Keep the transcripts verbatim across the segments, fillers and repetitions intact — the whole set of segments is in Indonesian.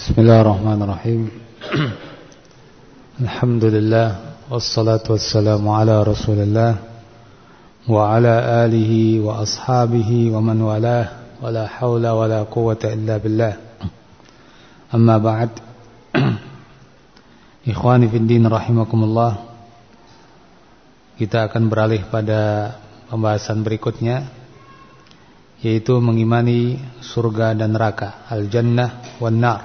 Bismillahirrahmanirrahim. Alhamdulillah wassalatu wassalamu ala Rasulillah wa ala alihi wa ashabihi wa man walah wa la hawla wa la quwwata illa billah. Amma ba'd. Ikhwani fid din rahimakumullah. Kita akan beralih pada pembahasan berikutnya, yaitu mengimani surga dan neraka, al-jannah wan nar.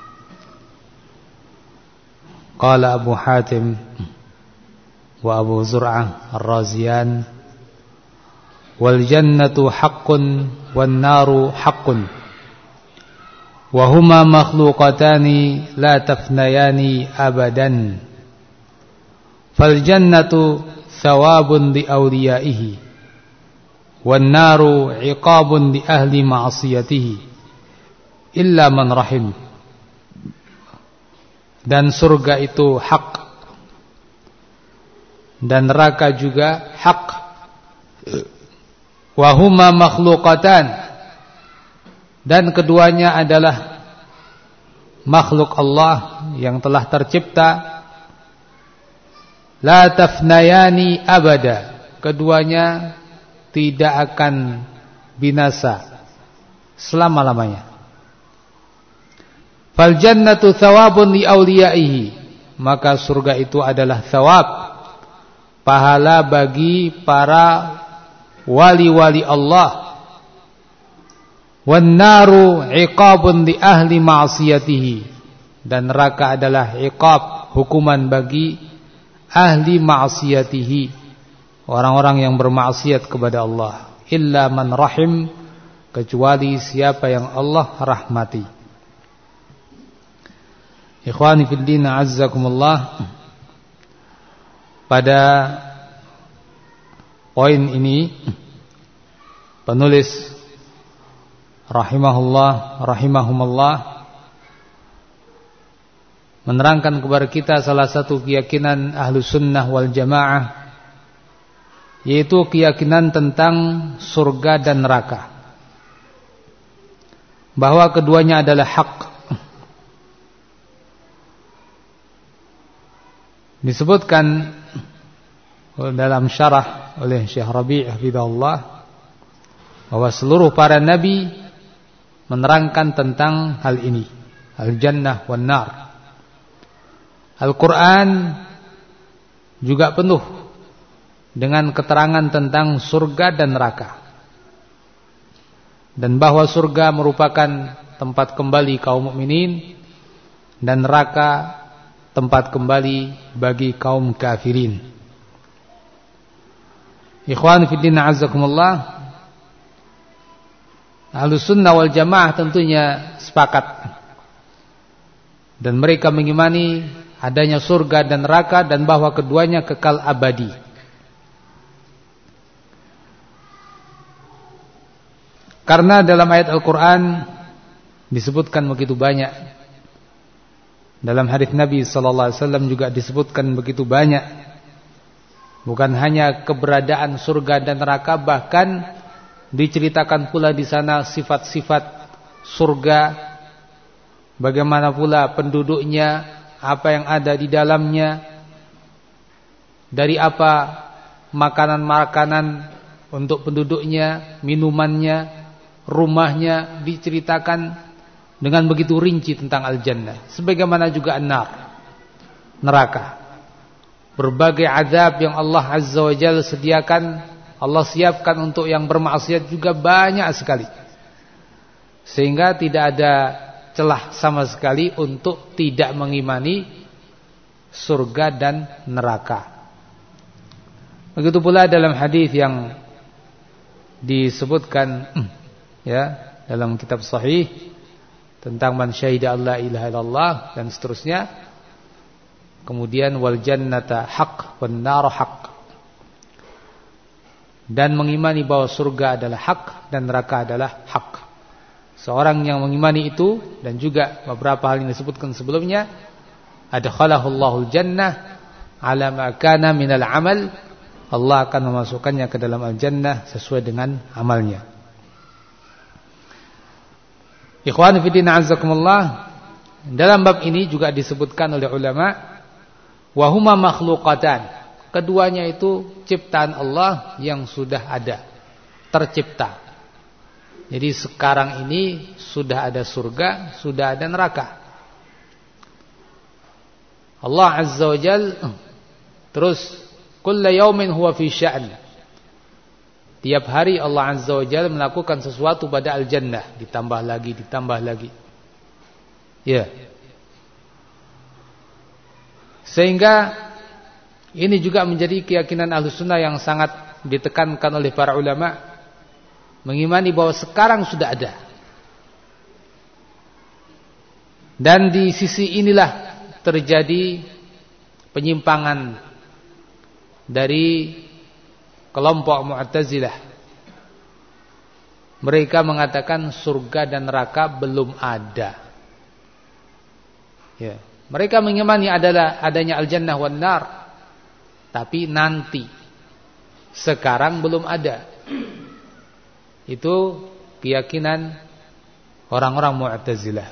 Qala Abu Hatim wa Abu Zur'ah ar-Raziyan, wal jannatu haqqun wan naru haqqun wa huma makhluqatani la tafnayani abadan. Fal jannatu thawabun li awliyaihi wan naru iqabun li ahli ma'siyatihi illa man rahim. Dan surga itu hak, dan neraka juga hak. Wa huma makhluqatan, dan keduanya adalah makhluk Allah yang telah tercipta. La tafnayani abada, keduanya tidak akan binasa selama-lamanya. Fal jannatu thawabun li awliyaihi, maka surga itu adalah thawab, pahala bagi para wali-wali Allah. Wan naru iqabun li ahli ma'siyatihi, dan neraka adalah iqab, hukuman bagi ahli ma'siyatihi, orang-orang yang bermaksiat kepada Allah. Illa man rahim, kecuali siapa yang Allah rahmati. Ikhwani fid din azzakumullah. Pada poin ini penulis rahimahullah rahimahumullah menerangkan kepada kita salah satu keyakinan Ahlus Sunnah wal Jamaah, yaitu keyakinan tentang surga dan neraka, bahwa keduanya adalah hak. Disebutkan dalam syarah oleh Syekh Rabi' hafizahullah bahwa seluruh para nabi menerangkan tentang hal ini, al-jannah wan nar. Al-Quran juga penuh dengan keterangan tentang surga dan neraka, dan bahwa surga merupakan tempat kembali kaum mukminin dan neraka tempat kembali bagi kaum kafirin. Ikhwan fillah azzakumullah, Ahlus Sunnah wal Jamaah tentunya sepakat, dan mereka mengimani adanya surga dan neraka, dan bahwa keduanya kekal abadi. Karena dalam ayat Al-Quran disebutkan begitu banyak, dalam hadis Nabi sallallahu alaihi wasallam juga disebutkan begitu banyak, bukan hanya keberadaan surga dan neraka, bahkan diceritakan pula di sana sifat-sifat surga, bagaimana pula penduduknya, apa yang ada di dalamnya, dari apa makanan-makanan untuk penduduknya, minumannya, rumahnya, diceritakan dengan begitu rinci tentang al-jannah. Sebagaimana juga an-nar, neraka, berbagai azab yang Allah Azza wa Jalla sediakan, Allah siapkan untuk yang bermaksiat juga banyak sekali, sehingga tidak ada celah sama sekali untuk tidak mengimani surga dan neraka. Begitu pula dalam hadis yang disebutkan ya dalam kitab sahih tentang man syahida alla ilaha illallah dan seterusnya. Kemudian wal jannata haq wan nar haq, dan mengimani bahwa surga adalah hak dan neraka adalah hak. Seorang yang mengimani itu, dan juga beberapa hal yang disebutkan sebelumnya, adkhalahullahu jannah ala ma kana minal amal, Allah akan memasukkannya ke dalam al-jannah sesuai dengan amalnya. Ikhwan fillah azakumullah, Dalam bab ini juga disebutkan oleh ulama, wa huma makhluqatan. Keduanya itu ciptaan Allah yang sudah ada, tercipta. Jadi sekarang ini sudah ada surga, sudah ada neraka. Allah Azza wa Jal terus kulla yaumin huwa fi sya'n. Tiap hari Allah Azza wa Jal melakukan sesuatu pada al-jannah, ditambah lagi, ditambah lagi. Ya. Sehingga ini juga menjadi keyakinan Ahlussunnah yang sangat ditekankan oleh para ulama, mengimani bahwa sekarang sudah ada. Dan di sisi inilah terjadi penyimpangan dari kelompok Mu'tazilah. Mereka mengatakan surga dan neraka belum ada. Ya, mereka mengimani adalah adanya al-jannah wan nar, tapi nanti. Sekarang belum ada. Itu keyakinan orang-orang Mu'tazilah.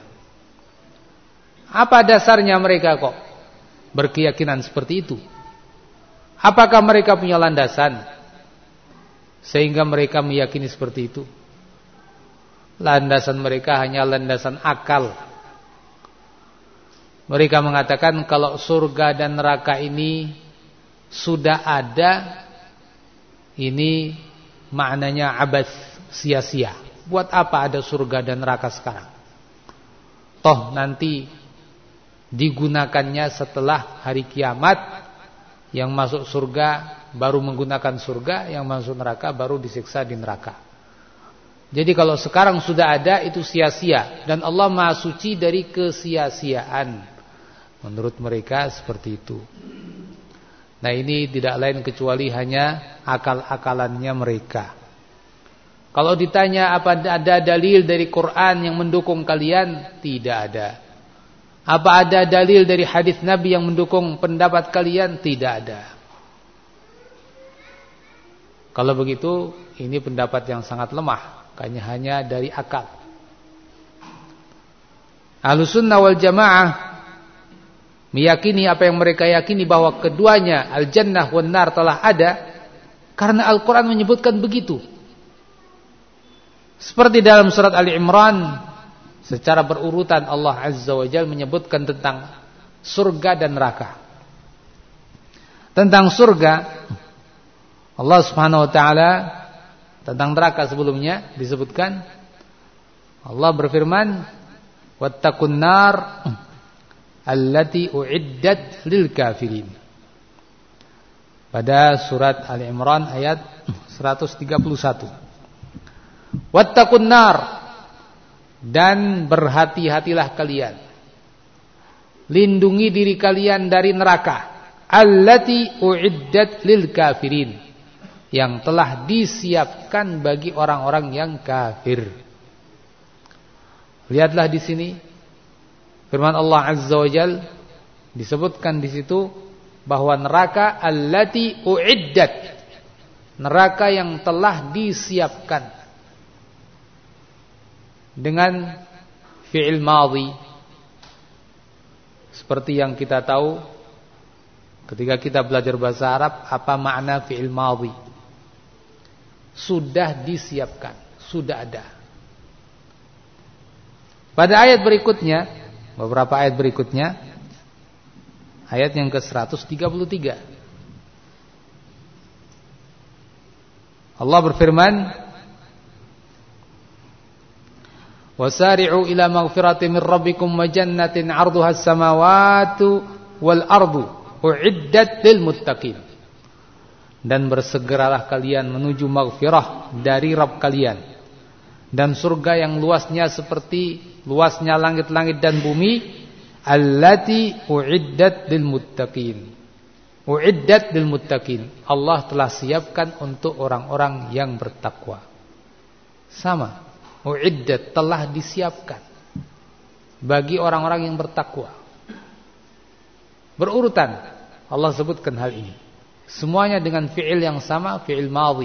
Apa dasarnya mereka kok berkeyakinan seperti itu? Apakah mereka punya landasan sehingga mereka meyakini seperti itu? Landasan mereka hanya landasan akal. Mereka mengatakan kalau surga dan neraka ini sudah ada, ini maknanya abas, sia-sia. Buat apa ada surga dan neraka sekarang? Toh nanti digunakannya setelah hari kiamat. Yang masuk surga baru menggunakan surga, yang masuk neraka baru disiksa di neraka. Jadi kalau sekarang sudah ada itu sia-sia, dan Allah Maha Suci dari kesia-siaan. Menurut mereka seperti itu. Nah ini tidak lain kecuali hanya akal-akalannya mereka. Kalau ditanya apa ada dalil dari Quran yang mendukung kalian? Tidak ada. Apa ada dalil dari hadis Nabi yang mendukung pendapat kalian? Tidak ada. Kalau begitu ini pendapat yang sangat lemah, hanya hanya dari akal. Ahlussunnah wal Jamaah meyakini apa yang mereka yakini, bahwa keduanya al-jannah wan nar telah ada, karena Al-Quran menyebutkan begitu. Seperti dalam surat Ali Imran, secara berurutan Allah Azza wa Jalla menyebutkan tentang surga dan neraka. Tentang surga Allah Subhanahu wa taala, tentang neraka sebelumnya disebutkan Allah berfirman, wattaqun nar allati uiddat lil kafirin. Pada surat Ali Imran ayat seratus tiga puluh satu. Wattaqun nar, dan berhati-hatilah kalian, lindungi diri kalian dari neraka, allati uiddat lil kafirin, yang telah disiapkan bagi orang-orang yang kafir. Lihatlah di sini firman Allah Azza wa Jal, disebutkan di situ bahwa neraka allati uiddat, neraka yang telah disiapkan, dengan fi'il madhi. Seperti yang kita tahu ketika kita belajar bahasa Arab, apa makna fi'il madhi? Sudah disiapkan, sudah ada. Pada ayat berikutnya, beberapa ayat berikutnya, ayat yang ke seratus tiga puluh tiga, Allah berfirman, wasari'u ila maghfiratin min rabbikum wa jannatin 'arduha as-samawati wal ardu u'iddat lil muttaqin. Dan bersegeralah kalian menuju maghfirah dari Rabb kalian, dan surga yang luasnya seperti luasnya langit-langit dan bumi, allati u'iddat lil muttaqin. U'iddat lil muttaqin, Allah telah siapkan untuk orang-orang yang bertakwa. Sama, u'iddat, telah disiapkan bagi orang-orang yang bertakwa. Berurutan Allah sebutkan hal ini, semuanya dengan fi'il yang sama, fi'il madhi.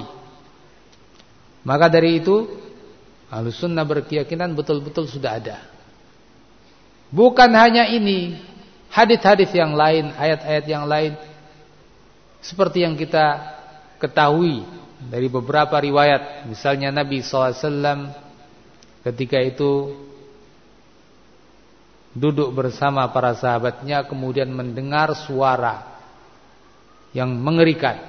Maka dari itu Ahlussunnah berkeyakinan betul-betul sudah ada. Bukan hanya ini, hadis-hadis yang lain, ayat-ayat yang lain seperti yang kita ketahui dari beberapa riwayat. Misalnya Nabi shallallahu alaihi wasallam ketika itu duduk bersama para sahabatnya, kemudian mendengar suara yang mengerikan.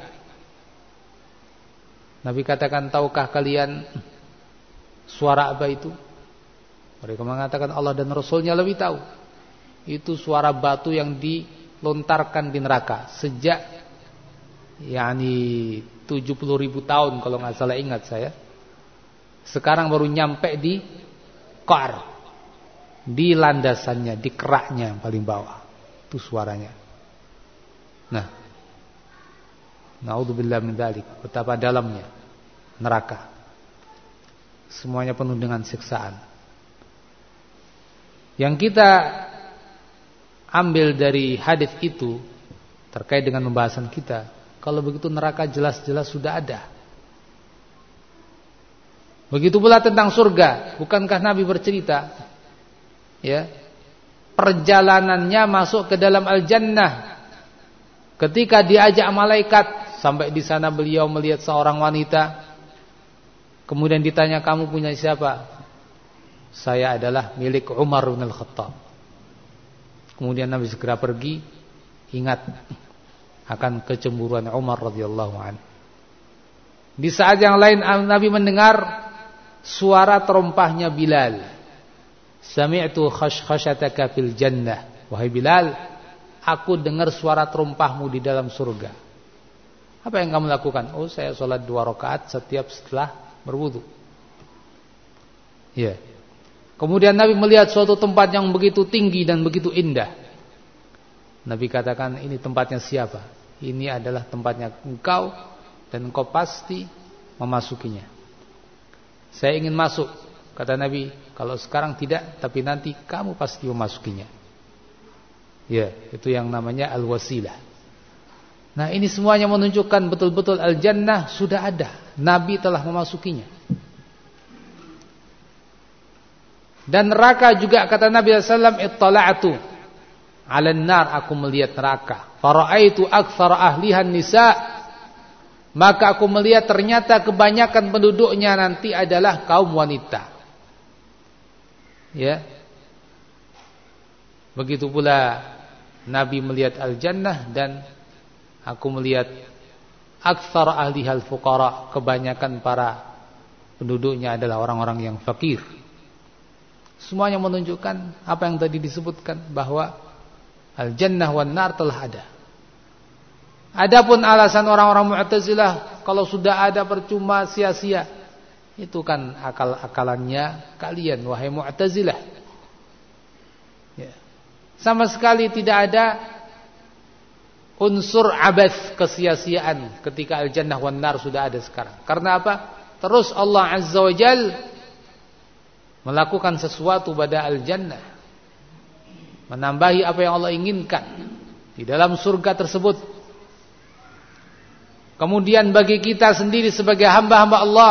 Nabi katakan, tahukah kalian suara apa itu? Mereka mengatakan Allah dan Rasulnya lebih tahu. Itu suara batu yang dilontarkan di neraka sejak yakni tujuh puluh ribu tahun kalau nggak salah, ingat saya. Sekarang baru nyampe di Qar, di landasannya, di keraknya yang paling bawah. Itu suaranya. Nah, naudzubillah min dzalik, betapa dalamnya neraka. Semuanya penuh dengan siksaan. Yang kita ambil dari hadis itu terkait dengan pembahasan kita, kalau begitu neraka jelas-jelas sudah ada. Begitu pula tentang surga. Bukankah Nabi bercerita, ya, perjalanannya masuk ke dalam al-jannah ketika diajak malaikat sampai di sana beliau melihat seorang wanita. Kemudian ditanya, kamu punya siapa? Saya adalah milik Umar bin Al-Khattab. Kemudian Nabi segera pergi, ingat akan kecemburuan Umar radhiyallahu anhu. Di saat yang lain Nabi mendengar suara terompahnya Bilal. Sami'tu khashkhashataka fil jannah. Wahai Bilal, aku dengar suara terompahmu di dalam surga. Apa yang kamu lakukan? Oh, saya sholat dua rakaat setiap setelah berwudu. Ya. Kemudian Nabi melihat suatu tempat yang begitu tinggi dan begitu indah. Nabi katakan, ini tempatnya siapa? Ini adalah tempatnya engkau dan engkau pasti memasukinya. Saya ingin masuk, kata Nabi. Kalau sekarang tidak, tapi nanti kamu pasti memasukinya. Ya, itu yang namanya al-wasilah. Nah, ini semuanya menunjukkan betul-betul al-jannah sudah ada. Nabi telah memasukinya. Dan neraka juga, kata Nabi sallallahu alaihi wasallam, ittala'tu 'alan nar, aku melihat neraka. Fara'aitu aktsara ahlihan nisa, maka aku melihat ternyata kebanyakan penduduknya nanti adalah kaum wanita. Ya. Begitu pula Nabi melihat al-jannah, dan aku melihat aktsara ahlihal fuqara, kebanyakan para penduduknya adalah orang-orang yang fakir. Semuanya menunjukkan apa yang tadi disebutkan, bahwa al-jannah wan nar telah ada. Adapun alasan orang-orang Mu'tazilah, kalau sudah ada percuma, sia-sia, itu kan akal-akalannya kalian, wahai Mu'tazilah. Ya. Sama sekali tidak ada unsur abath, kesia-siaan ketika al-jannah wan nar sudah ada sekarang. Karena apa? Terus Allah Azza wa Jalla melakukan sesuatu pada al-jannah, menambahi apa yang Allah inginkan di dalam surga tersebut. Kemudian bagi kita sendiri sebagai hamba-hamba Allah,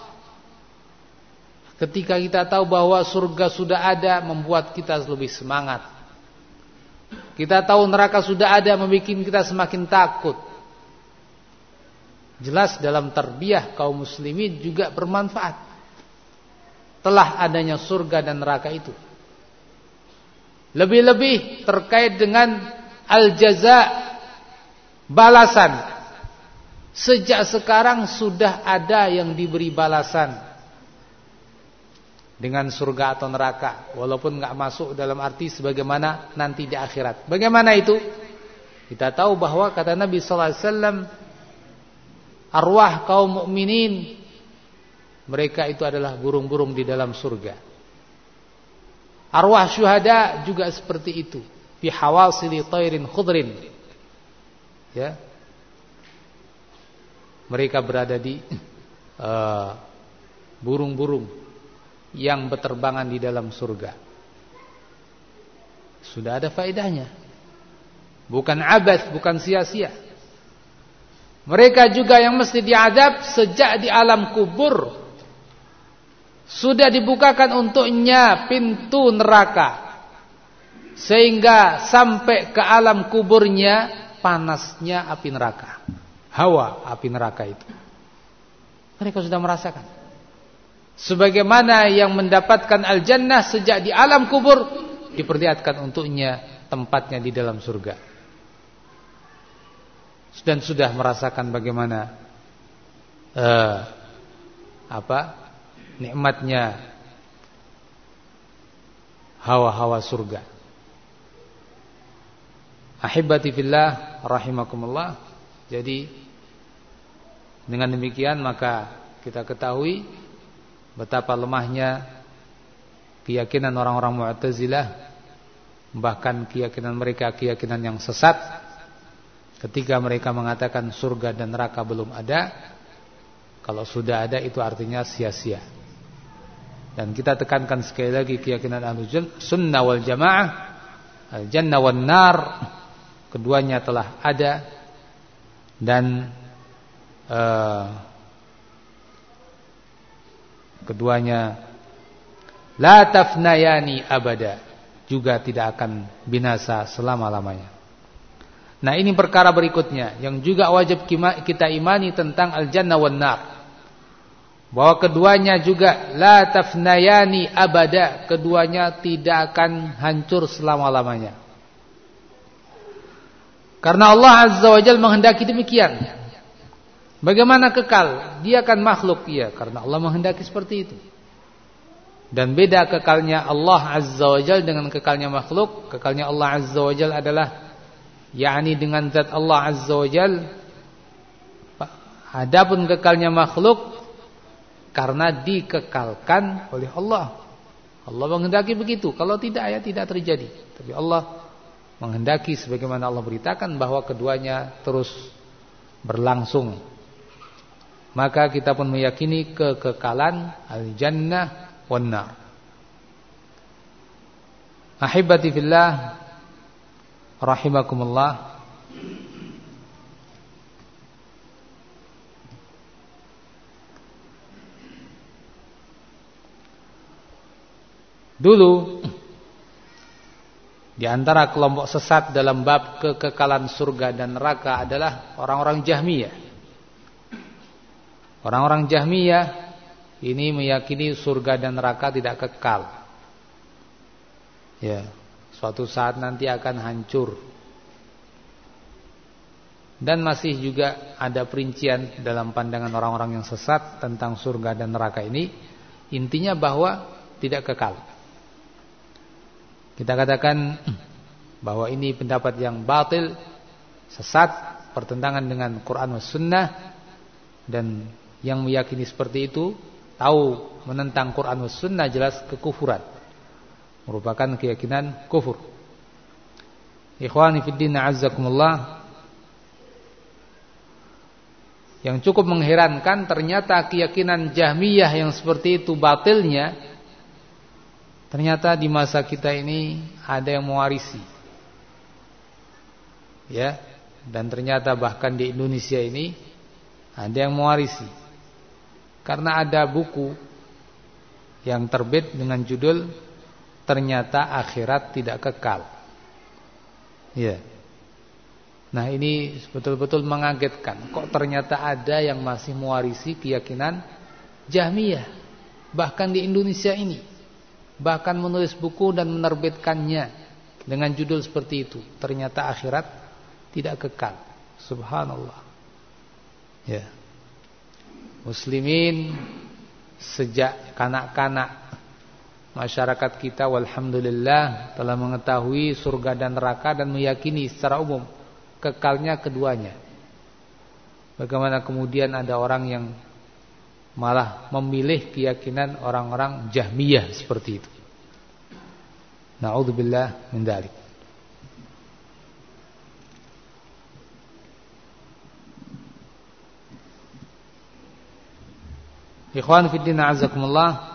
ketika kita tahu bahwa surga sudah ada, membuat kita lebih semangat. Kita tahu neraka sudah ada, membuat kita semakin takut. Jelas dalam tarbiyah kaum muslimin juga bermanfaat telah adanya surga dan neraka itu. Lebih-lebih terkait dengan al-jaza, balasan. Sejak sekarang sudah ada yang diberi balasan dengan surga atau neraka, walaupun enggak masuk dalam arti sebagaimana nanti di akhirat. Bagaimana itu? Kita tahu bahwa kata Nabi sallallahu alaihi wasallam, arwah kaum mukminin, mereka itu adalah burung-burung di dalam surga. Arwah syuhada juga seperti itu, fi hawasili tairin khudrin. Ya. Mereka berada di uh, burung-burung yang berterbangan di dalam surga. Sudah ada faedahnya. Bukan abath, bukan sia-sia. Mereka juga yang mesti diadab sejak di alam kubur. Sudah dibukakan untuknya pintu neraka. sehingga sampai ke alam kuburnya panasnya api neraka, hawa api neraka itu. Mereka sudah merasakan. Sebagaimana yang mendapatkan al-jannah sejak di alam kubur, diperlihatkan untuknya tempatnya di dalam surga. Dan sudah merasakan bagaimana uh, apa nikmatnya hawa-hawa surga. Ahibati fillah rahimakumullah. Jadi dengan demikian maka kita ketahui betapa lemahnya keyakinan orang-orang Mu'tazilah, bahkan keyakinan mereka keyakinan yang sesat ketika mereka mengatakan surga dan neraka belum ada. Kalau sudah ada itu artinya sia-sia. Dan kita tekankan sekali lagi keyakinan Ahlus Sunnah wal Jamaah, al-jannah wan nar, keduanya telah ada dan uh, keduanya la tafnayani abada, juga tidak akan binasa selama-lamanya. Nah, ini perkara berikutnya yang juga wajib kita imani tentang al-jannah wan nar, bahwa keduanya juga la tafnayani abada, keduanya tidak akan hancur selama-lamanya. Karena Allah Azza wa Jalla menghendaki demikian. Bagaimana kekal? Dia kan makhluk, ya, karena Allah menghendaki seperti itu. Dan beda kekalnya Allah Azza wa Jalla dengan kekalnya makhluk. Kekalnya Allah Azza wa Jalla adalah yakni dengan zat Allah Azza wa Jalla. Adapun kekalnya makhluk karena dikekalkan oleh Allah. Allah menghendaki begitu. Kalau tidak, ya tidak terjadi. Tapi Allah menghendaki sebagaimana Allah beritakan bahwa keduanya terus berlangsung. Maka kita pun meyakini kekekalan al-jannah wan nar. Ahibati fillah rahimakumullah. Dulu di antara kelompok sesat dalam bab kekekalan surga dan neraka adalah orang-orang Jahmiyah. Orang-orang Jahmiyah ini meyakini surga dan neraka tidak kekal. Ya, suatu saat nanti akan hancur. Dan masih juga ada perincian dalam pandangan orang-orang yang sesat tentang surga dan neraka ini. Intinya bahwa tidak kekal. Kita katakan bahwa ini pendapat yang batil, sesat, pertentangan dengan Quran dan Sunnah. Dan yang meyakini seperti itu, tahu menentang Quran dan Sunnah, jelas kekufuran, merupakan keyakinan kufur. Ikhwani fiddin a'azzakumullah. Yang cukup mengherankan, ternyata keyakinan Jahmiyah yang seperti itu batilnya, ternyata di masa kita ini ada yang mewarisi. Ya, dan ternyata bahkan di Indonesia ini ada yang mewarisi. Karena ada buku yang terbit dengan judul Ternyata Akhirat Tidak Kekal. Ya. Nah, ini betul-betul mengagetkan. Kok ternyata ada yang masih mewarisi keyakinan Jahmiyah bahkan di Indonesia ini. Bahkan menulis buku dan menerbitkannya dengan judul seperti itu, Ternyata Akhirat Tidak Kekal. Subhanallah. Ya. Muslimin sejak kanak-kanak masyarakat kita walhamdulillah telah mengetahui surga dan neraka dan meyakini secara umum kekalnya keduanya. Bagaimana kemudian ada orang yang malah memilih keyakinan orang-orang Jahmiyah seperti itu. Na'udzubillah min dzalik. Ikhwan fiddin a'azzakumullah.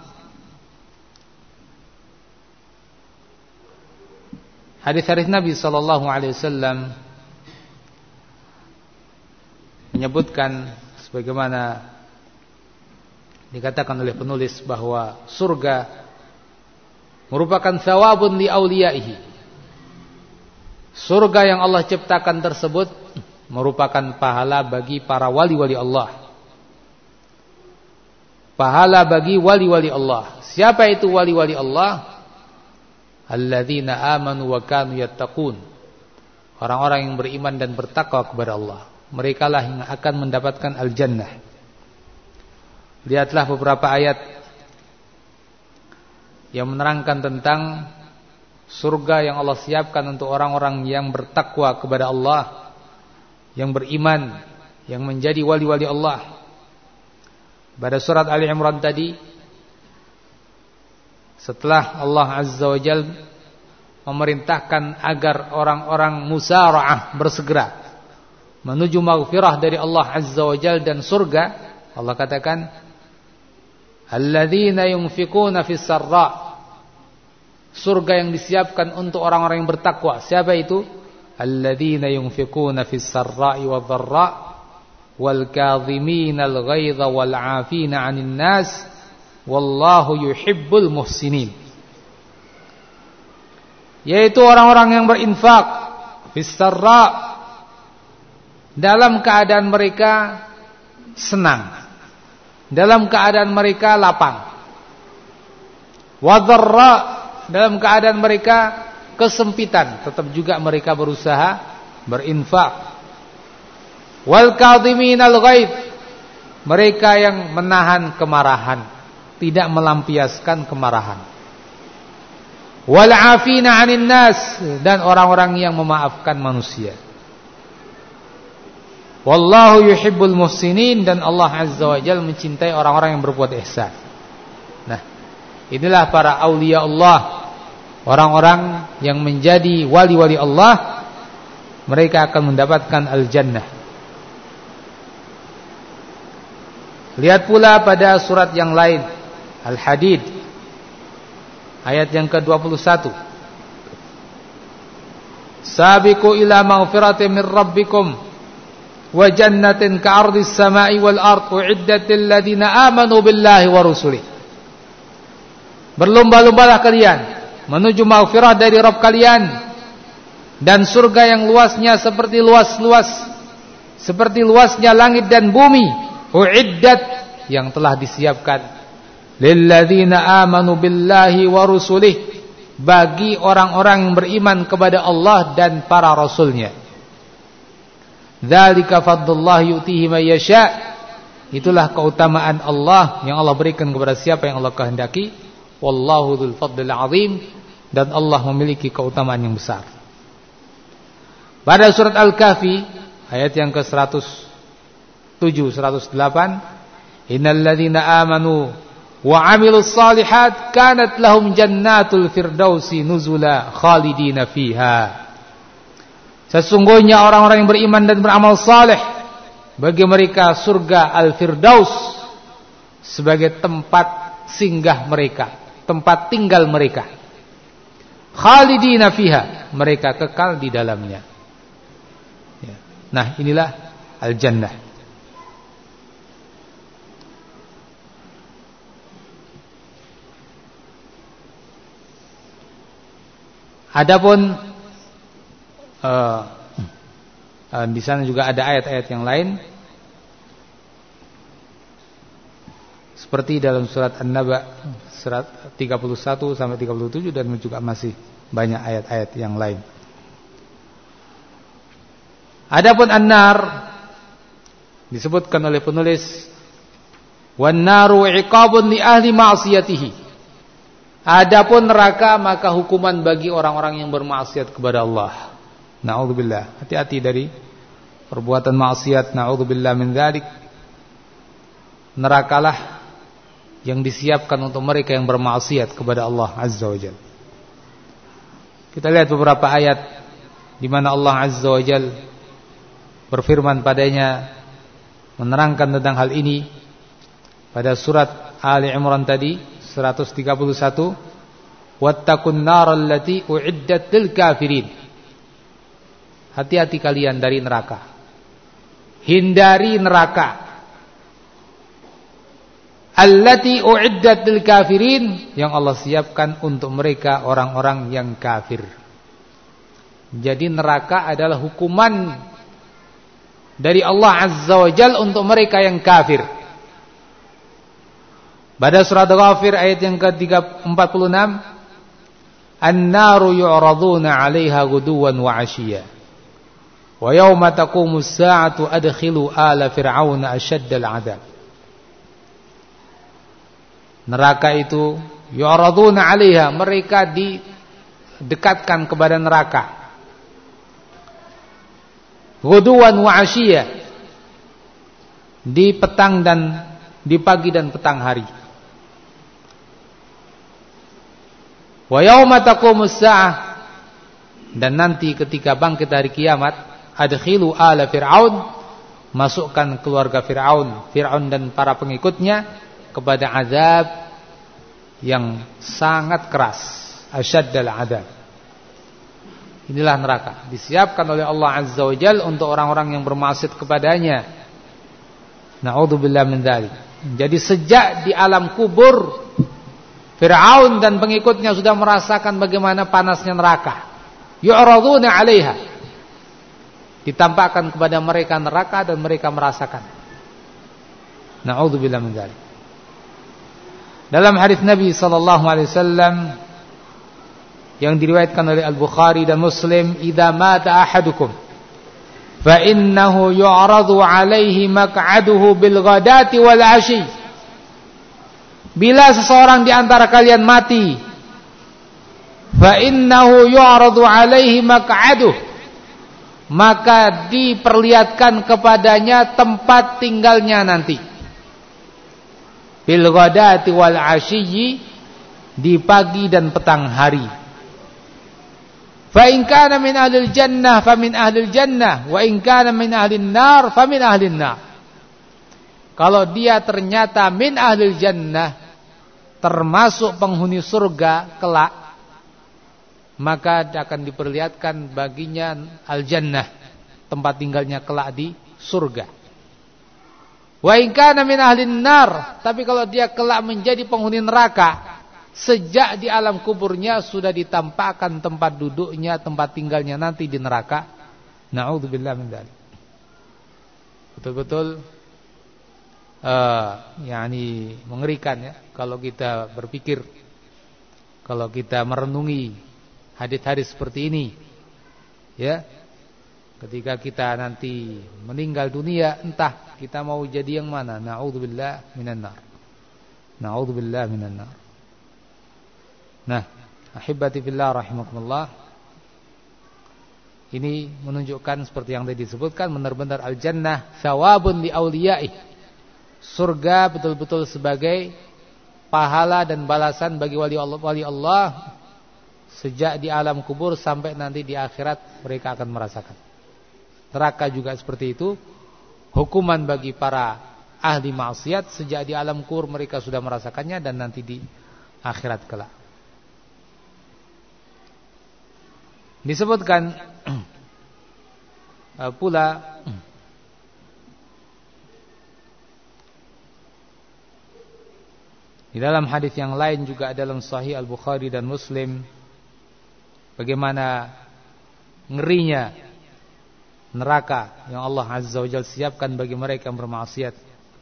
Hadis-hadis Nabi sallallahu alaihi wasallam menyebutkan sebagaimana dikatakan oleh penulis bahwa surga merupakan thawabun li auliyaihi, surga yang Allah ciptakan tersebut merupakan pahala bagi para wali-wali Allah. Pahala bagi wali-wali Allah. Siapa itu wali-wali Allah? Alladzina amanu wa kanu yattaqun. Orang-orang yang beriman dan bertakwa kepada Allah. Mereka lah yang akan mendapatkan al-jannah. Lihatlah beberapa ayat yang menerangkan tentang surga yang Allah siapkan untuk orang-orang yang bertakwa kepada Allah, yang beriman, yang menjadi wali-wali Allah. Pada surat Ali Imran tadi, setelah Allah Azza wa Jalla memerintahkan agar orang-orang musara'ah bersegera menuju maghfirah dari Allah Azza wa Jalla dan surga, Allah katakan alladzina yunfikuna fis sarra, surga yang disiapkan untuk orang-orang yang bertakwa. Siapa itu? Alladzina yunfikuna fis sarra'i wadh dharra wal kadhimina al ghaidha wal 'afina 'anil nas wallahu yuhibbul muhsinin. Yaitu orang-orang yang berinfak fis sarra, dalam keadaan mereka senang, dalam keadaan mereka lapang, wadh dharra, dalam keadaan mereka kesempitan, tetap juga mereka berusaha berinfak. Wal kadhiminal ghaidh, mereka yang menahan kemarahan, tidak melampiaskan kemarahan. Wal 'afina 'anil nas, dan orang-orang yang memaafkan manusia. Wallahu yuhibbul muhsinin, dan Allah Azza wa Jalla mencintai orang-orang yang berbuat ihsan. Nah, inilah para aulia Allah, orang-orang yang menjadi wali-wali Allah. Mereka akan mendapatkan al-jannah. Lihat pula pada surat yang lain, Al-Hadid, ayat yang ke dua puluh satu. Sabiqu ila maghfiratin min rabbikum wa jannatin ka'ardis sama'i wal ard u'iddat lil ladzina amanu billahi wa rusulih. Berlomba-lombalah kalian menuju maghfirah dari Rabb kalian dan surga yang luasnya seperti luas-luas seperti luasnya langit dan bumi. U'iddat, yang telah disiapkan lil ladzina amanu billahi wa rusulih, bagi orang-orang yang beriman kepada Allah dan para rasulnya. Dzalika fadlullah yu'tihi may yasha, itulah keutamaan Allah yang Allah berikan kepada siapa yang Allah kehendaki. Wallahu dzul fadlil azim, dan Allah memiliki keutamaan yang besar. Pada surat Al-Kahfi ayat yang ke seratus tujuh seratus delapan, innal ladzina amanu wa 'amilus shalihat kanat lahum jannatul firdausi nuzula khalidina fiha. Sesungguhnya orang-orang yang beriman dan beramal saleh, bagi mereka surga al-firdaus sebagai tempat singgah mereka, tempat tinggal mereka. Khalidina fiha, mereka kekal di dalamnya. Nah, inilah al-jannah. Adapun uh, uh, di sana juga ada ayat-ayat yang lain, seperti dalam surat An-Naba surat tiga puluh satu sampai tiga puluh tujuh, dan juga masih banyak ayat-ayat yang lain. Adapun an-nar disebutkan oleh penulis, wan naru iqabun li ahli ma'siyatihi. Adapun neraka maka hukuman bagi orang-orang yang bermaksiat kepada Allah. Na'udzubillah. Hati-hati dari perbuatan maksiat. Na'udzubillah min dzalik. Nerakalah yang disiapkan untuk mereka yang bermaksiat kepada Allah Azza wa Jalla. Kita lihat beberapa ayat di mana Allah Azza wa Jalla berfirman padanya menerangkan tentang hal ini. Pada surat Ali Imran tadi seratus tiga puluh satu, wattaqun naral lati u'iddat lil kafirin. Hati-hati kalian dari neraka. Hindari neraka. Allati u'iddat lil kafirin, yang Allah siapkan untuk mereka orang-orang yang kafir. Jadi neraka adalah hukuman dari Allah Azza wa Jalla untuk mereka yang kafir. Pada surat Ghafir ayat yang ke empat puluh enam, An-naru yu'raduna 'alaiha ghuduwan wa 'ashiyya. Wa yawma taqumus sa'atu adkhilu ala fir'auna asyaddal 'adzab. Neraka itu yu'raduna 'alaiha, mereka didekatkan kepada neraka. Ghuduwan wa 'ashiyya, di petang dan di pagi dan petang hari. Wa yauma taqumus saah, dan nanti ketika bangkit hari kiamat, adkhilu ala fir'aun, masukkan keluarga Fir'aun, Fir'aun dan para pengikutnya kepada azab yang sangat keras, asyaddal adzab. Inilah neraka, disiapkan oleh Allah Azza wa Jalla untuk orang-orang yang bermaksiat kepadanya. Na'udzubillah min dzalik. Jadi sejak di alam kubur, Fir'aun dan pengikutnya sudah merasakan bagaimana panasnya neraka. Yu'raduna 'alaiha, ditampakkan kepada mereka neraka dan mereka merasakan. Na'udzubillah min dzalik. Dalam hadis Nabi sallallahu alaihi wasallam yang diriwayatkan oleh Al-Bukhari dan Muslim, "Idza mata ahadukum fa innahu yu'radu 'alaihi maq'aduhu bil ghadati wal 'ashi." Bila seseorang di antara kalian mati, fa innahu yu'radu 'alaihi maq'aduhu, maka diperlihatkan kepadanya tempat tinggalnya nanti. Bil ghadati wal 'ashyi, di pagi dan petang hari. Fa in kana min ahlil jannah fa min ahlil jannah, wa in kana min ahlin nar fa min ahlin nar. Kalau dia ternyata min ahlil jannah, termasuk penghuni surga kelak, maka akan diperlihatkan baginya al-jannah, tempat tinggalnya kelak di surga. Wa in kana min ahlin nar, tapi kalau dia kelak menjadi penghuni neraka, sejak di alam kuburnya sudah ditampakkan tempat duduknya, tempat tinggalnya nanti di neraka. Na'udzubillah min dzalik. Betul-betul uh, yakni mengerikan ya kalau kita berpikir, kalau kita merenungi hadis-hadis seperti ini. Ya. Ketika kita nanti meninggal dunia, entah kita mau jadi yang mana. Na'udzubillah minan nar. Na'udzubillah minan nar. Nah, ahibati fillah rahimakumullah, ini menunjukkan seperti yang tadi disebutkan, benar-benar al-jannah thawabun li awliyaih. Surga betul-betul sebagai pahala dan balasan bagi wali Allah, wali Allah sejak di alam kubur sampai nanti di akhirat mereka akan merasakan. Neraka juga seperti itu, hukuman bagi para ahli maksiat sejak di alam kubur mereka sudah merasakannya dan nanti di akhirat kelak. Disebutkan pula di dalam hadis yang lain juga dalam Sahih Al-Bukhari dan Muslim, bagaimana ngerinya neraka yang Allah Azza wa Jalla siapkan bagi mereka yang bermaksiat.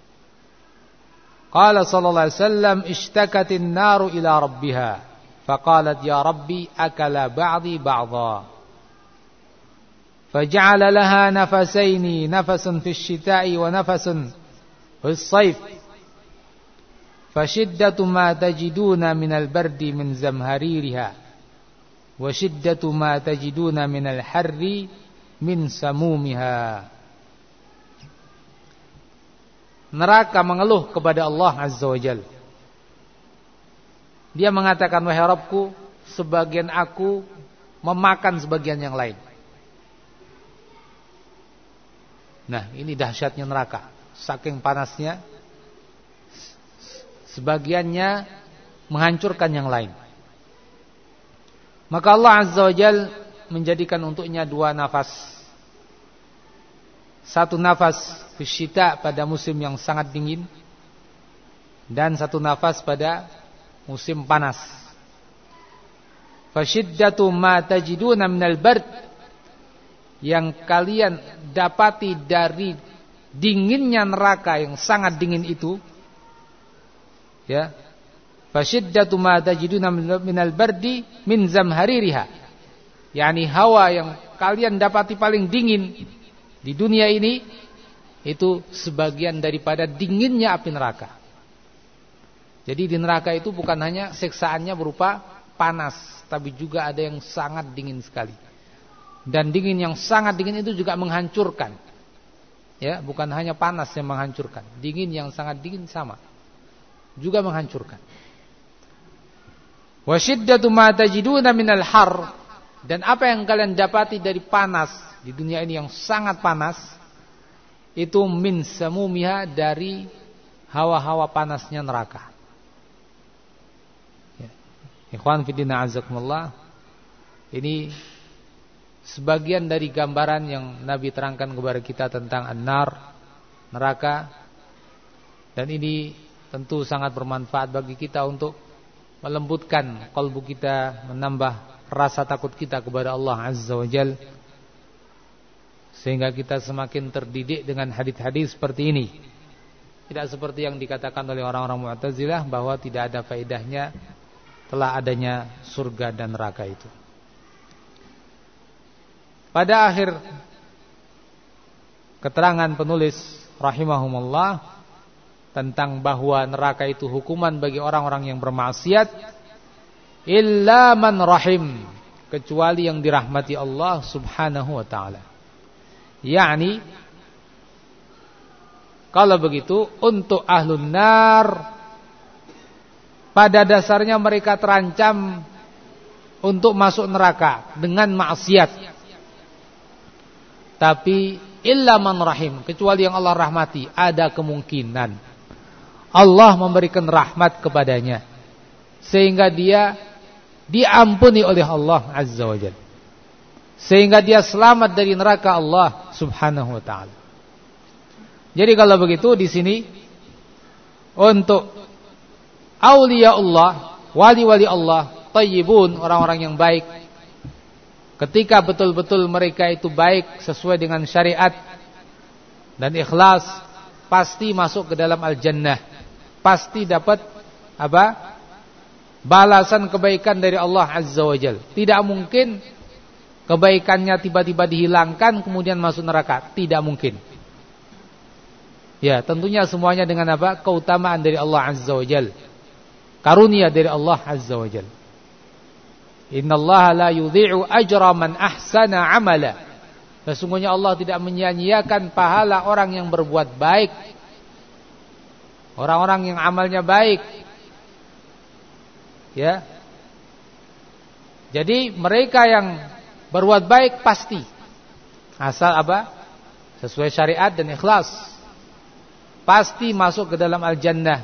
Qala sallallahu alaihi wasallam, ishtakatin naru ila rabbiha faqalat ya rabbi akala ba'di ba'dha faja'ala laha nafasaini, nafasun fi syita'i wa nafasun fi sayf fashiddatu ma tajiduna minal bardi min zamhaririha wa shiddatu ma tajiduna minal harri min samumiha. Neraka mengeluh kepada Allah Azza wa Jalla. Dia mengatakan, wahai Rabbku, sebagian aku memakan sebagian yang lain. Nah, ini dahsyatnya neraka. Saking panasnya, sebagiannya menghancurkan yang lain. Maka Allah Azza wa Jalla menjadikan untuknya dua nafas. Satu nafas fisyita pada musim yang sangat dingin, dan satu nafas pada musim panas. Fasyiddatu ma tajiduna minal bard, yang kalian dapati dari dinginnya neraka yang sangat dingin itu, ya, fasyiddatu ma tajiduna minal bardi min zamhaririha, yakni hawa yang kalian dapati paling dingin di dunia ini itu sebagian daripada dinginnya api neraka. Jadi di neraka itu bukan hanya siksaannya berupa panas, tapi juga ada yang sangat dingin sekali. Dan dingin yang sangat dingin itu juga menghancurkan. Ya, bukan hanya panas yang menghancurkan, dingin yang sangat dingin sama juga menghancurkan. Wa syiddatu ma tajiduna minal har, dan apa yang kalian dapati dari panas di dunia ini yang sangat panas itu min samumiha, dari hawa-hawa panasnya neraka. Ikhwan fillah azakumullah, ini sebagian dari gambaran yang Nabi terangkan kepada kita tentang an-nar, neraka. Dan ini tentu sangat bermanfaat bagi kita untuk melembutkan kalbu kita, menambah rasa takut kita kepada Allah Azza wa Jalla, sehingga kita semakin terdidik dengan hadis-hadis seperti ini. Tidak seperti yang dikatakan oleh orang-orang Mu'tazilah bahwa tidak ada faedahnya telah adanya surga dan neraka itu. Pada akhir keterangan penulis rahimahumullah tentang bahwa neraka itu hukuman bagi orang-orang yang bermaksiat, illa man rahim, kecuali yang dirahmati Allah Subhanahu wa taala. Yakni kalau begitu untuk ahlun nar, pada dasarnya mereka terancam untuk masuk neraka dengan maksiat. Tapi illa man rahim, kecuali yang Allah rahmati, ada kemungkinan Allah memberikan rahmat kepadanya sehingga dia diampuni oleh Allah Azza wa Jalla, sehingga dia selamat dari neraka Allah Subhanahu wa taala. Jadi kalau begitu di sini untuk auliya Allah, wali-wali Allah, tayyibun, orang-orang yang baik, ketika betul-betul mereka itu baik sesuai dengan syariat dan ikhlas, pasti masuk ke dalam al-jannah, pasti dapat apa? Balasan kebaikan dari Allah Azza wa Jalla. Tidak mungkin kebaikannya tiba-tiba dihilangkan kemudian masuk neraka, tidak mungkin. Ya, tentunya semuanya dengan apa? Keutamaan dari Allah Azza wa Jalla, karunia dari Allah Azza wa Jalla. Innallaha la yudhi'u ajra man ahsana amala. Sesungguhnya Allah tidak menyia-nyiakan pahala orang yang berbuat baik, orang-orang yang amalnya baik. Ya. Jadi mereka yang berbuat baik pasti, asal apa? Sesuai syariat dan ikhlas, pasti masuk ke dalam al-jannah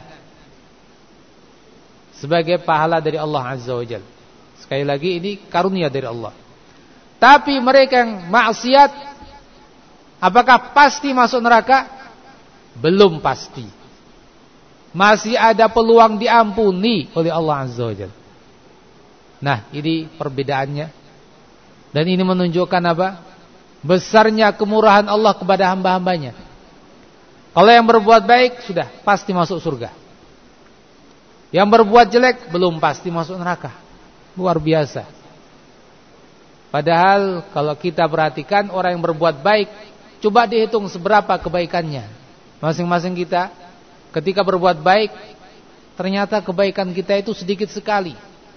sebagai pahala dari Allah Azza wa Jalla. Sekali lagi ini karunia dari Allah. Tapi mereka yang maksiat, apakah pasti masuk neraka? Belum pasti. Masih ada peluang diampuni oleh Allah Azza wa Jalla. Nah, ini perbedaannya. Dan ini menunjukkan apa? Besarnya kemurahan Allah kepada hamba-hambanya. Kalau yang berbuat baik sudah pasti masuk surga. Yang berbuat jelek belum pasti masuk neraka. Luar biasa. Padahal kalau kita perhatikan orang yang berbuat baik, coba dihitung seberapa kebaikannya. Masing-masing kita ketika berbuat baik, ternyata kebaikan kita itu sedikit sekali.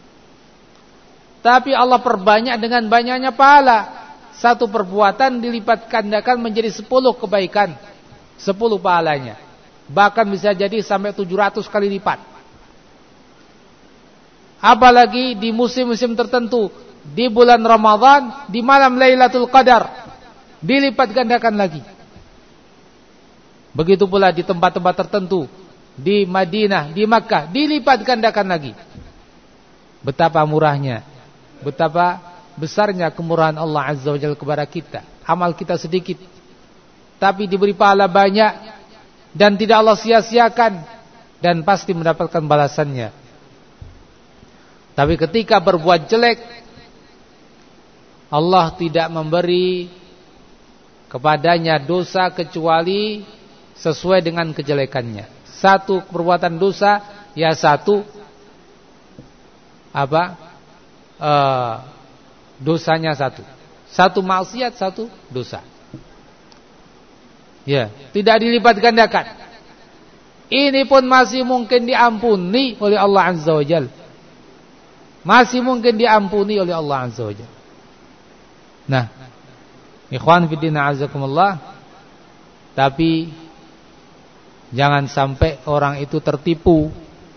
Tapi Allah perbanyak dengan banyaknya pahala. Satu perbuatan dilipat gandakan menjadi sepuluh kebaikan, sepuluh pahalanya. Bahkan bisa jadi sampai tujuh ratus kali lipat. Apalagi di musim-musim tertentu, di bulan Ramadan, di malam Lailatul Qadar, dilipat gandakan lagi. Begitu pula di tempat-tempat tertentu, di Madinah, di Makkah, dilipat gandakan lagi. Betapa murahnya, betapa besarnya kemurahan Allah Azza wa Jalla kepada kita. Amal kita sedikit, tapi diberi pahala banyak, dan tidak Allah sia-siakan, dan pasti mendapatkan balasannya. Tapi ketika berbuat jelek, Allah tidak memberi kepadanya dosa kecuali sesuai dengan kejelekannya. Satu perbuatan dosa, ya satu apa? E, dosanya satu. Satu maksiat, satu dosa. Ya, tidak dilipat gandakan. Ini pun masih mungkin diampuni oleh Allah Azza wa Jalla. Masih mungkin diampuni oleh Allah Azza wa Jalla. Nah, ikhwan fillah azakumullah, tapi jangan sampai orang itu tertipu.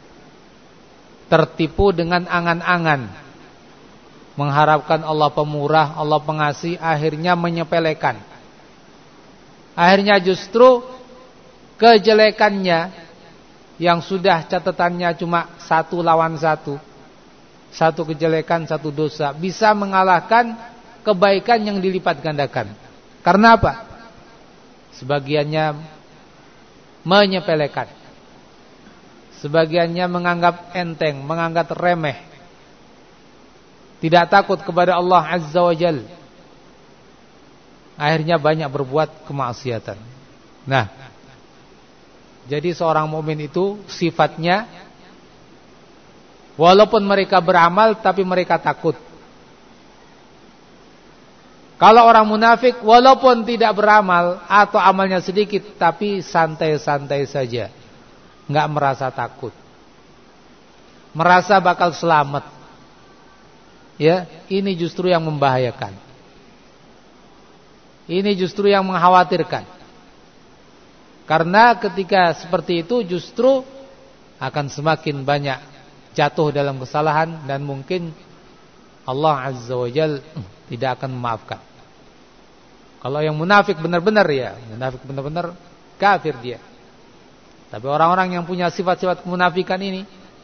Tertipu dengan angan-angan, mengharapkan Allah pemurah, Allah pengasih, akhirnya menyepelekan. Akhirnya justru kejelekannya yang sudah catatannya cuma satu lawan satu, satu kejelekan, satu dosa, bisa mengalahkan kebaikan yang dilipat gandakan. Karena apa? Sebagiannya menyepelekan, sebagiannya menganggap enteng, menganggap remeh, tidak takut kepada Allah Azza wa Jalla. Akhirnya banyak berbuat kemaksiatan. Nah, jadi seorang mukmin itu sifatnya, walaupun mereka beramal tapi mereka takut. Kalau orang munafik, walaupun tidak beramal atau amalnya sedikit, tapi santai-santai saja, nggak merasa takut, merasa bakal selamat. Ya, ini justru yang membahayakan. Ini justru yang mengkhawatirkan. Karena ketika seperti itu justru akan semakin banyak jatuh dalam kesalahan dan mungkin Allah Azza wa Jalla tidak akan memaafkan. Kalau yang munafik benar-benar ya, munafik benar-benar kafir dia. Tapi orang-orang yang punya sifat-sifat kemunafikan ini,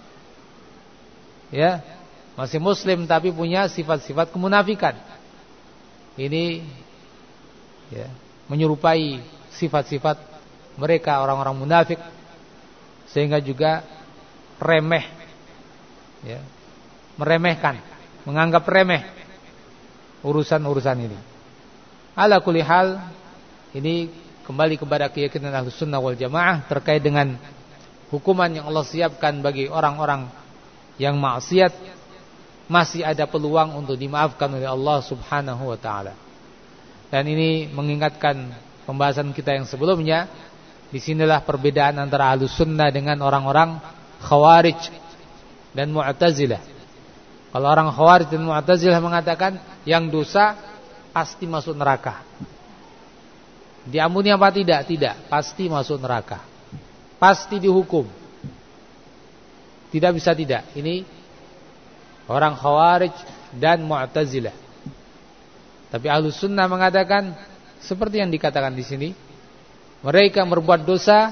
ya, masih muslim tapi punya sifat-sifat kemunafikan, ini ya, menyerupai sifat-sifat mereka orang-orang munafik, sehingga juga remeh, ya, meremehkan, menganggap remeh urusan-urusan ini. Ala kulli hal, ini kembali kepada keyakinan Ahlus Sunnah wal Jamaah terkait dengan hukuman yang Allah siapkan bagi orang-orang yang maksiat. Masih ada peluang untuk dimaafkan oleh Allah Subhanahu wa taala. Dan ini mengingatkan pembahasan kita yang sebelumnya. Disinilah perbedaan antara Ahlus Sunnah dengan orang-orang Khawarij dan Mu'tazilah. Kalau orang Khawarij dan Mu'tazilah mengatakan yang dosa pasti masuk neraka. Diampuni apa tidak? Tidak, pasti masuk neraka. Pasti dihukum. Tidak bisa tidak. Ini orang Khawarij dan Mu'tazilah. Tapi Ahlus Sunnah mengatakan seperti yang dikatakan di sini, mereka berbuat dosa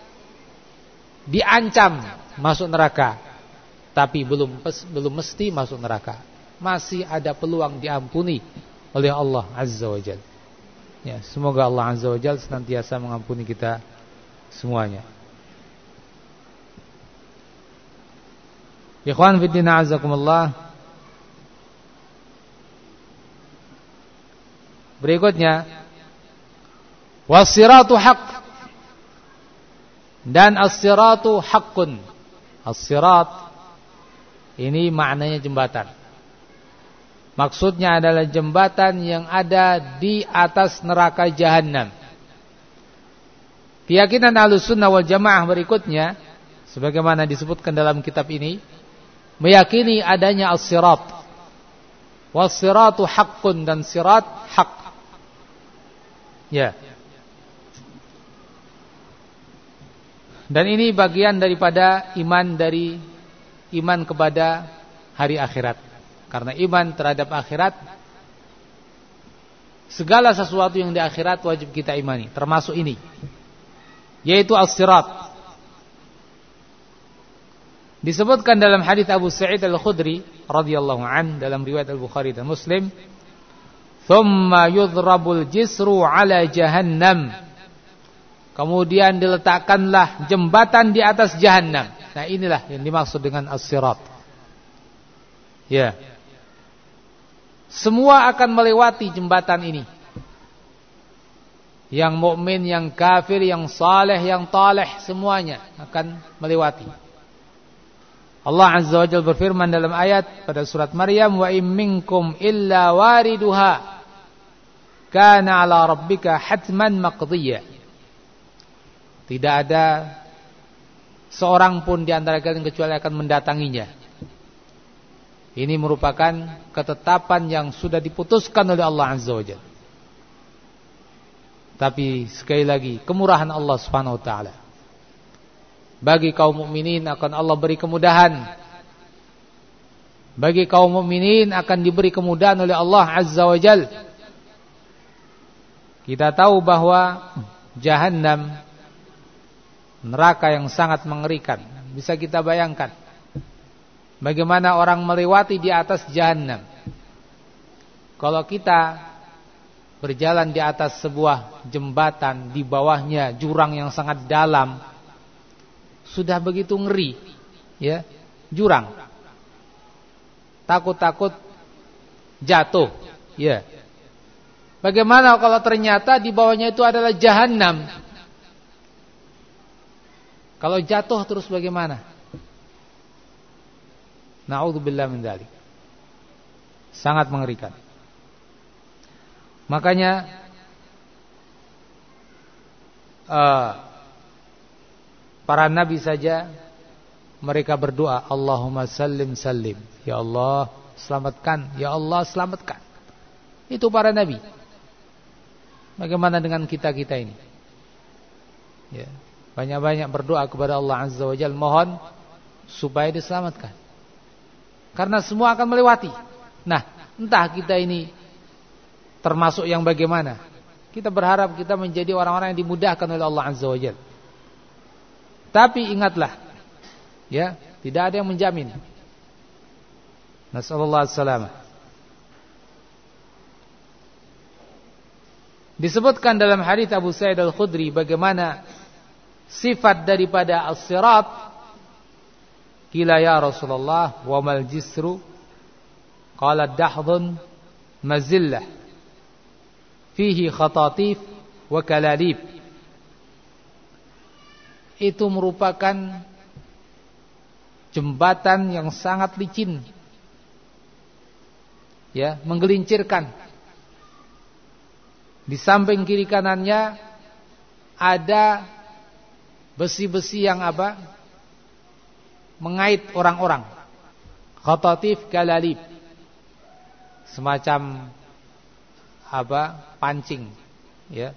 diancam masuk neraka, tapi belum belum mesti masuk neraka. Masih ada peluang diampuni oleh Allah Azza wa Jalla. Ya, semoga Allah Azza wa Jalla senantiasa mengampuni kita semuanya. Ikhwan fillah a'azakumullah. Berikutnya, was-siratu haqq. Dan as-siratu haqqun. As-sirat ini maknanya jembatan. Maksudnya adalah jembatan yang ada di atas neraka Jahannam. Keyakinan Ahlus Sunnah wal Jamaah berikutnya, sebagaimana disebutkan dalam kitab ini, meyakini adanya as-sirat. Was-siratu haqqun, dan sirat hak. Ya. Dan ini bagian daripada iman dari iman kepada hari akhirat. Karena iman terhadap akhirat, segala sesuatu yang di akhirat wajib kita imani, termasuk ini, yaitu as-sirat. Disebutkan dalam hadis Abu Sa'id Al-Khudri radhiyallahu an dalam riwayat Al-Bukhari dan Muslim, "Tsumma yudhrabul jisru 'ala jahannam." Kemudian diletakkanlah jembatan di atas Jahannam. Nah, inilah yang dimaksud dengan as-sirat. Ya. Semua akan melewati jembatan ini. yang mukmin, yang kafir, yang saleh, yang taleh, semuanya akan melewati. Allah Azza wa Jalla berfirman dalam ayat pada surat Maryam, wa in minkum illa wariduha kana ala rabbika hatman maqdiyya. Tidak ada seorang pun di antara kalian kecuali akan mendatanginya. Ini merupakan ketetapan yang sudah diputuskan oleh Allah Azza wa Jalla. Tapi sekali lagi, kemurahan Allah Subhanahu wa taala. Bagi kaum mukminin akan Allah beri kemudahan. Bagi kaum mukminin akan diberi kemudahan oleh Allah Azza wa Jalla. Kita tahu bahwa Jahannam, neraka yang sangat mengerikan. Bisa kita bayangkan bagaimana orang melewati di atas Jahannam. Kalau kita berjalan di atas sebuah jembatan, di bawahnya jurang yang sangat dalam, sudah begitu ngeri, ya, jurang. Takut-takut jatuh, ya. Bagaimana kalau ternyata di bawahnya itu adalah Jahannam? Kalau jatuh terus bagaimana? Na'udzubillah min dzalik. Sangat mengerikan. Makanya uh, para nabi saja mereka berdoa, Allahumma sallim sallim. Ya Allah, selamatkan. Ya Allah, selamatkan. Itu para nabi. Bagaimana dengan kita-kita ini? Ya, banyak-banyak berdoa kepada Allah Azza wa Jalla, mohon supaya diselamatkan. Karena semua akan melewati. Nah, entah kita ini termasuk yang bagaimana. Kita berharap kita menjadi orang-orang yang dimudahkan oleh Allah Azza wa Jalla. Tapi ingatlah, ya, tidak ada yang menjamin. Nasallallahu alaihi wasallam. Disebutkan dalam hadis Abu Sa'id Al-Khudri bagaimana sifat daripada as-sirat. Qila ya Rasulullah, wa mal jisru? Qala dahdun mazillah fihi khatatif wa kalalib. Itu merupakan jembatan yang sangat licin, ya, menggelincirkan. Di samping kiri kanannya ada besi-besi yang apa? Mengait orang-orang. Khatatif kalalib. Semacam apa? Pancing, ya.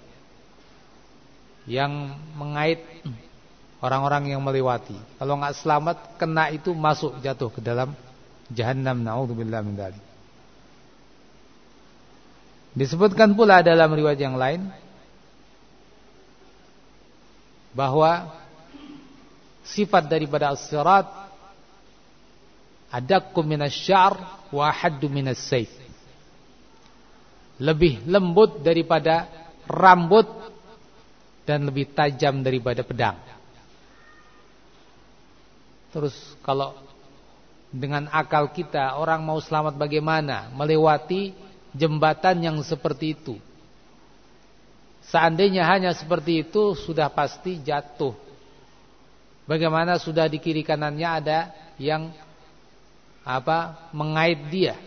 Yang mengait orang-orang yang melewati. Kalau enggak selamat, kena itu masuk, jatuh ke dalam Jahannam. Na'udzubillah min dzalik. Disebutkan pula dalam riwayat yang lain bahwa sifat daripada as-sirat adakku minasy-sya'r wa haddu minas-sayf. Lebih lembut daripada rambut dan lebih tajam daripada pedang. Terus kalau dengan akal kita, orang mau selamat bagaimana melewati jembatan yang seperti itu? Seandainya hanya seperti itu, sudah pasti jatuh. Bagaimana sudah di kiri kanannya ada yang apa? Mengait dia.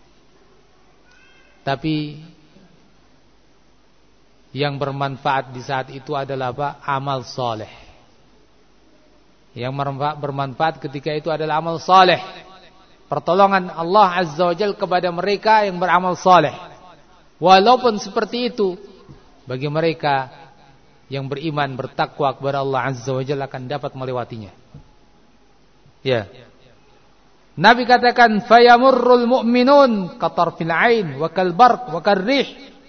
Tapi yang bermanfaat di saat itu adalah apa? Amal soleh. Yang bermanfaat ketika itu adalah amal soleh. Pertolongan Allah Azza wa Jalla kepada mereka yang beramal soleh. Walaupun seperti itu, bagi mereka yang beriman, bertakwa kepada Allah Azza wa Jalla akan dapat melewatinya. Ya. Nabi katakan, fayamurrul mu'minun katarfil ain wa kalbarq wa karrih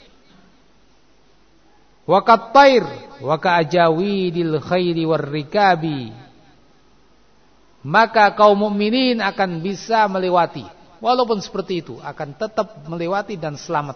wa kattair wa ka'ajawidil khairi warrikabi. Maka kaum mukminin akan bisa melewati, walaupun seperti itu, akan tetap melewati dan selamat.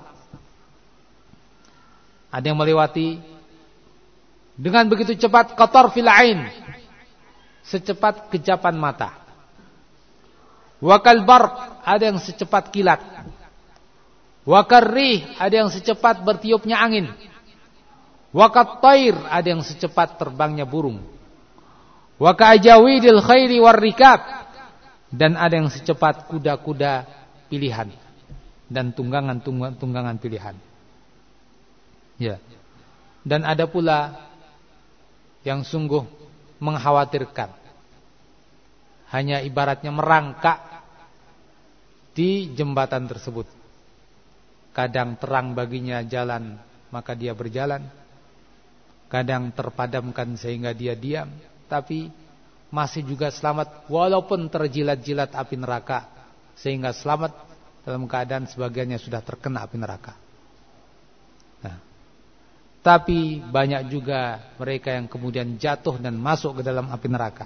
Ada yang melewati dengan begitu cepat, qatarfil ain, secepat kejapan mata. Wa kalbarq, ada yang secepat kilat. Wa karrih, ada yang secepat bertiupnya angin. Wa kat-thair, ada yang secepat terbangnya burung. Wa ka'ajawidil khairi war-rikab, dan ada yang secepat kuda-kuda pilihan dan tunggangan-tunggangan pilihan. Ya. Dan ada pula yang sungguh mengkhawatirkan. Hanya ibaratnya merangkak di jembatan tersebut. Kadang terang baginya jalan, maka dia berjalan. Kadang terpadamkan sehingga dia diam, tapi masih juga selamat walaupun terjilat-jilat api neraka, sehingga selamat dalam keadaan sebagiannya sudah terkena api neraka. Nah, tapi banyak juga mereka yang kemudian jatuh dan masuk ke dalam api neraka.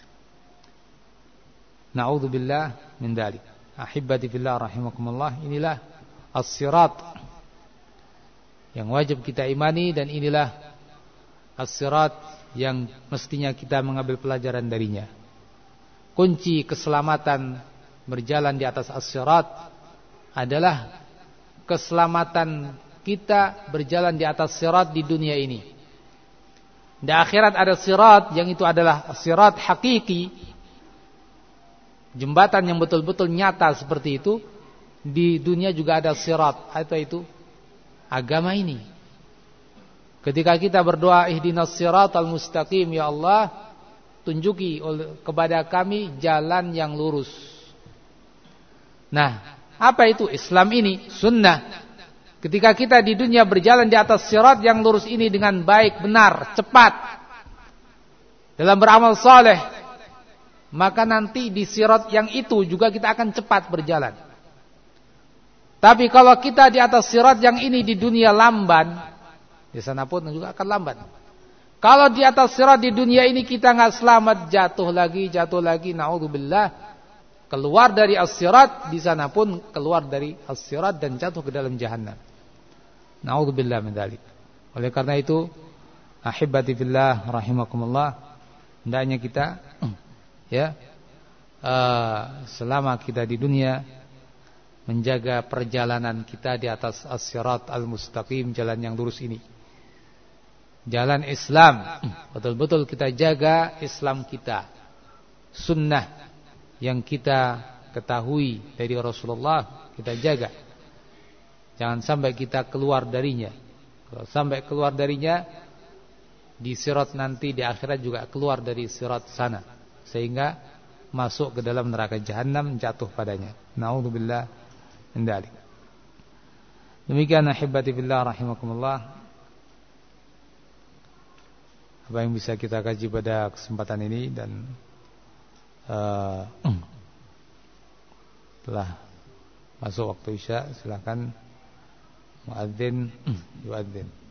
Na'udzubillah min dzalik. Ahibbati fillah rahimakumullah, inilah as-sirat yang wajib kita imani, dan inilah as-sirat yang mestinya kita mengambil pelajaran darinya. Kunci keselamatan berjalan di atas as-sirat adalah keselamatan kita berjalan di atas sirat di dunia ini. Di akhirat ada sirat yang itu adalah sirat hakiki, jembatan yang betul-betul nyata seperti itu. Di dunia juga ada sirat, atau itu agama ini. Ketika kita berdoa ihdinas siratal mustaqim, ya Allah, tunjuki kepada kami jalan yang lurus. Nah, apa itu Islam ini? Sunnah. Ketika kita di dunia berjalan di atas sirat yang lurus ini dengan baik, benar, cepat dalam beramal saleh, maka nanti di sirat yang itu juga kita akan cepat berjalan. Tapi kalau kita di atas sirat yang ini di dunia lamban, di sana pun juga akan lambat. Kalau di atas sirat di dunia ini kita nggak selamat, jatuh lagi, jatuh lagi, naudzubillah, keluar dari as-sirat, di sana pun keluar dari as-sirat dan jatuh ke dalam jahannam. Naudzubillah min dzalik. Oleh karena itu, ahibati fillah rahimakumullah, hendaknya kita ya uh, selama kita di dunia menjaga perjalanan kita di atas as-sirat al-mustaqim, jalan yang lurus ini. Jalan Islam, betul-betul kita jaga Islam kita. Sunnah yang kita ketahui dari Rasulullah kita jaga. Jangan sampai kita keluar darinya. Kalau sampai keluar darinya, di sirat nanti di akhirat juga keluar dari sirat sana, sehingga masuk ke dalam neraka jahanam, jatuh padanya. Na'udzubillah min dzalik. Demikian ahibati fillah rahimakumullah, apa yang bisa kita kaji pada kesempatan ini, dan uh, telah masuk waktu Isya. Silakan muadzin yuadzin.